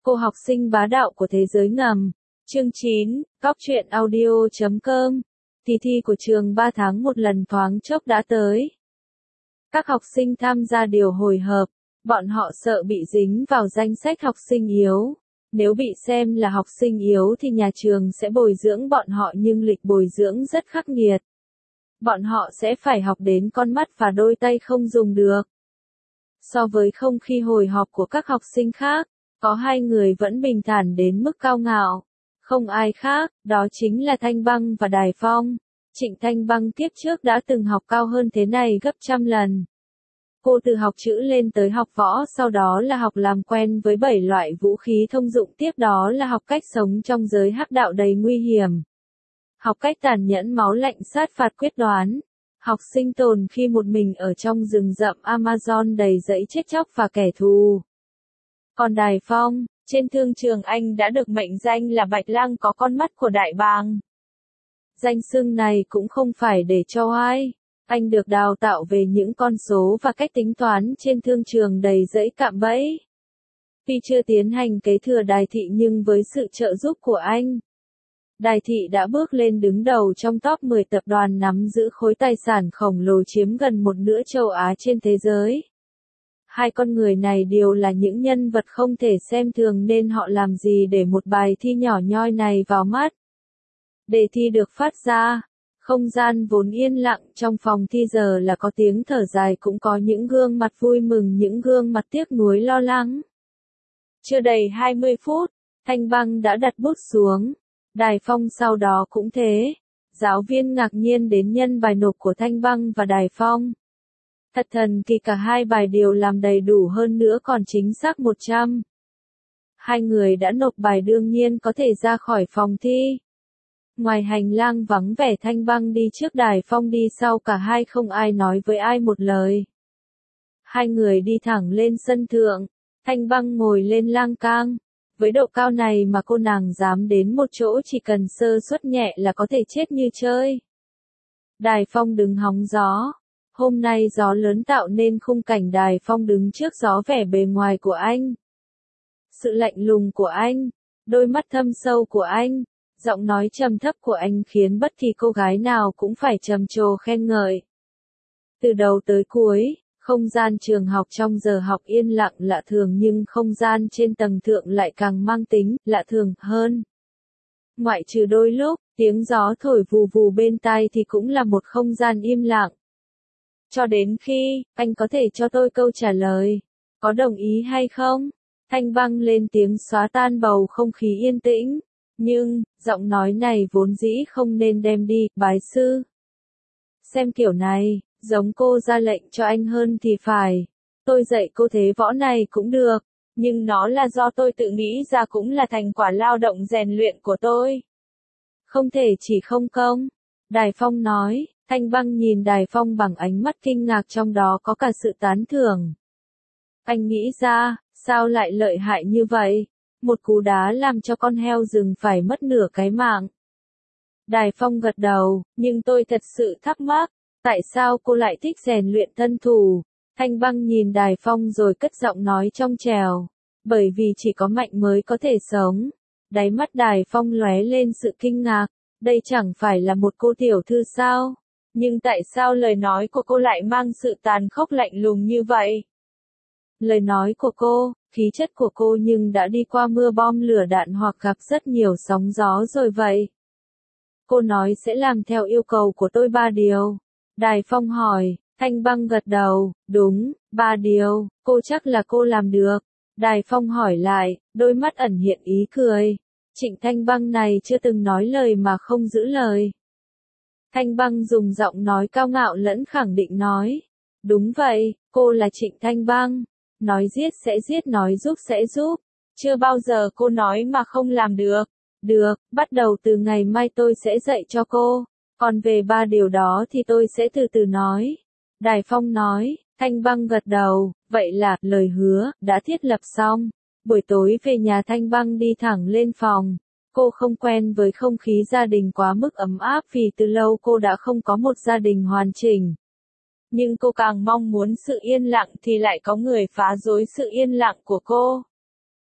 Cô học sinh bá đạo của thế giới ngầm. Chương 9, Góc truyện audio.com. Kỳ thi của trường 3 tháng một lần thoáng chốc đã tới. Các học sinh tham gia điều hồi hộp, bọn họ sợ bị dính vào danh sách học sinh yếu. Nếu bị xem là học sinh yếu thì nhà trường sẽ bồi dưỡng bọn họ, nhưng lịch bồi dưỡng rất khắc nghiệt. Bọn họ sẽ phải học đến con mắt và đôi tay không dùng được. So với không khí hồi họp của các học sinh khác, có hai người vẫn bình thản đến mức cao ngạo. Không ai khác, đó chính là Thanh Băng và Đài Phong. Trịnh Thanh Băng tiếp trước đã từng học cao hơn thế này gấp trăm lần. Cô từ học chữ lên tới học võ, sau đó là học làm quen với 7 loại vũ khí thông dụng, tiếp đó là học cách sống trong giới hắc đạo đầy nguy hiểm. Học cách tàn nhẫn máu lạnh sát phạt quyết đoán. Học sinh tồn khi một mình ở trong rừng rậm Amazon đầy rẫy chết chóc và kẻ thù. Còn Đài Phong, trên thương trường anh đã được mệnh danh là Bạch Lang có con mắt của đại bàng. Danh xưng này cũng không phải để cho ai. Anh được đào tạo về những con số và cách tính toán trên thương trường đầy rẫy cạm bẫy. Tuy chưa tiến hành kế thừa Đài Thị, nhưng với sự trợ giúp của anh, Đài Thị đã bước lên đứng đầu trong top 10 tập đoàn nắm giữ khối tài sản khổng lồ chiếm gần một nửa châu Á trên thế giới. Hai con người này đều là những nhân vật không thể xem thường, nên họ làm gì để một bài thi nhỏ nhoi này vào mắt. Đề thi được phát ra, không gian vốn yên lặng trong phòng thi giờ là có tiếng thở dài, cũng có những gương mặt vui mừng, những gương mặt tiếc nuối lo lắng. Chưa đầy 20 phút, Thanh Băng đã đặt bút xuống. Đài Phong sau đó cũng thế. Giáo viên ngạc nhiên đến nhân bài nộp của Thanh Băng và Đài Phong. Thật thần kỳ, cả hai bài đều làm đầy đủ, hơn nữa còn chính xác 100. Hai người đã nộp bài đương nhiên có thể ra khỏi phòng thi. Ngoài hành lang vắng vẻ, Thanh Băng đi trước, Đài Phong đi sau, cả hai không ai nói với ai một lời. Hai người đi thẳng lên sân thượng. Thanh Băng ngồi lên lang cang. Với độ cao này mà cô nàng dám đến một chỗ chỉ cần sơ suất nhẹ là có thể chết như chơi. Đài Phong đứng hóng gió. Hôm nay gió lớn tạo nên khung cảnh Đài Phong đứng trước gió, vẻ bề ngoài của anh, sự lạnh lùng của anh, đôi mắt thâm sâu của anh, giọng nói trầm thấp của anh khiến bất kỳ cô gái nào cũng phải trầm trồ khen ngợi. Từ đầu tới cuối, không gian trường học trong giờ học yên lặng lạ thường, nhưng không gian trên tầng thượng lại càng mang tính lạ thường hơn. Ngoại trừ đôi lúc tiếng gió thổi vù vù bên tai thì cũng là một không gian im lặng. Cho đến khi, anh có thể cho tôi câu trả lời, có đồng ý hay không? Thanh Băng lên tiếng xóa tan bầu không khí yên tĩnh. Nhưng, giọng nói này vốn dĩ không nên đem đi, bái sư. Xem kiểu này, giống cô ra lệnh cho anh hơn thì phải. Tôi dạy cô thế võ này cũng được, nhưng nó là do tôi tự nghĩ ra, cũng là thành quả lao động rèn luyện của tôi. Không thể chỉ không công. Đài Phong nói. Thanh Băng nhìn Đài Phong bằng ánh mắt kinh ngạc, trong đó có cả sự tán thưởng. Anh nghĩ ra, sao lại lợi hại như vậy? Một cú đá làm cho con heo rừng phải mất nửa cái mạng. Đài Phong gật đầu, nhưng tôi thật sự thắc mắc, tại sao cô lại thích rèn luyện thân thủ? Thanh Băng nhìn Đài Phong rồi cất giọng nói trong trẻo, bởi vì chỉ có mạnh mới có thể sống. Đáy mắt Đài Phong lóe lên sự kinh ngạc, đây chẳng phải là một cô tiểu thư sao? Nhưng tại sao lời nói của cô lại mang sự tàn khốc lạnh lùng như vậy? Lời nói của cô, khí chất của cô nhưng đã đi qua mưa bom lửa đạn hoặc gặp rất nhiều sóng gió rồi vậy. Cô nói sẽ làm theo yêu cầu của tôi 3 điều. Đài Phong hỏi. Thanh Băng gật đầu, đúng, 3 điều, cô chắc là cô làm được. Đài Phong hỏi lại, đôi mắt ẩn hiện ý cười. Trịnh Thanh Băng này chưa từng nói lời mà không giữ lời. Thanh Băng dùng giọng nói cao ngạo lẫn khẳng định nói. Đúng vậy, cô là Trịnh Thanh Băng. Nói giết sẽ giết, nói giúp sẽ giúp. Chưa bao giờ cô nói mà không làm được. Được, bắt đầu từ ngày mai tôi sẽ dạy cho cô. Còn về 3 điều đó thì tôi sẽ từ từ nói. Đài Phong nói. Thanh Băng gật đầu, vậy là lời hứa đã thiết lập xong. Buổi tối về nhà, Thanh Băng đi thẳng lên phòng. Cô không quen với không khí gia đình quá mức ấm áp, vì từ lâu cô đã không có một gia đình hoàn chỉnh. Nhưng cô càng mong muốn sự yên lặng thì lại có người phá rối sự yên lặng của cô.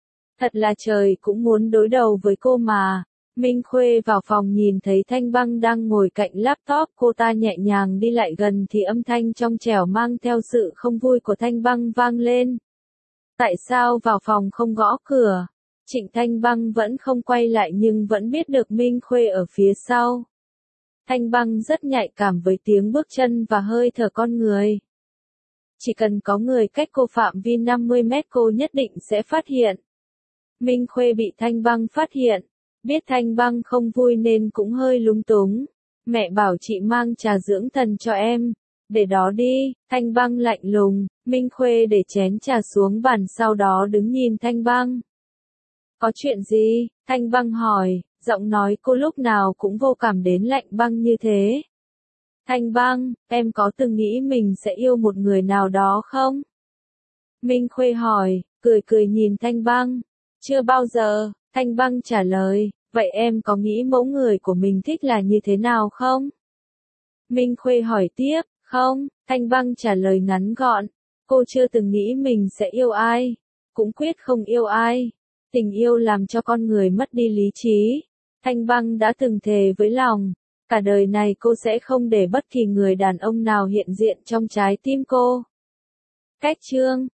Thật là trời cũng muốn đối đầu với cô mà. Minh Khuê vào phòng nhìn thấy Thanh Băng đang ngồi cạnh laptop, cô ta nhẹ nhàng đi lại gần thì âm thanh trong trẻo mang theo sự không vui của Thanh Băng vang lên. Tại sao vào phòng không gõ cửa? Trịnh Thanh Băng vẫn không quay lại nhưng vẫn biết được Minh Khuê ở phía sau. Thanh Băng rất nhạy cảm với tiếng bước chân và hơi thở con người. Chỉ cần có người cách cô phạm vi 50 mét cô nhất định sẽ phát hiện. Minh Khuê bị Thanh Băng phát hiện. Biết Thanh Băng không vui nên cũng hơi lúng túng. Mẹ bảo chị mang trà dưỡng thần cho em. Để đó đi, Thanh Băng lạnh lùng. Minh Khuê để chén trà xuống bàn sau đó đứng nhìn Thanh Băng. Có chuyện gì? Thanh Băng hỏi, giọng nói cô lúc nào cũng vô cảm đến lạnh băng như thế. Thanh Băng, em có từng nghĩ mình sẽ yêu một người nào đó không? Minh Khuê hỏi, cười cười nhìn Thanh Băng. Chưa bao giờ, Thanh Băng trả lời, vậy em có nghĩ mẫu người của mình thích là như thế nào không? Minh Khuê hỏi tiếp, không, Thanh Băng trả lời ngắn gọn. Cô chưa từng nghĩ mình sẽ yêu ai, cũng quyết không yêu ai. Tình yêu làm cho con người mất đi lý trí. Thanh Băng đã từng thề với lòng, cả đời này cô sẽ không để bất kỳ người đàn ông nào hiện diện trong trái tim cô. Cách chương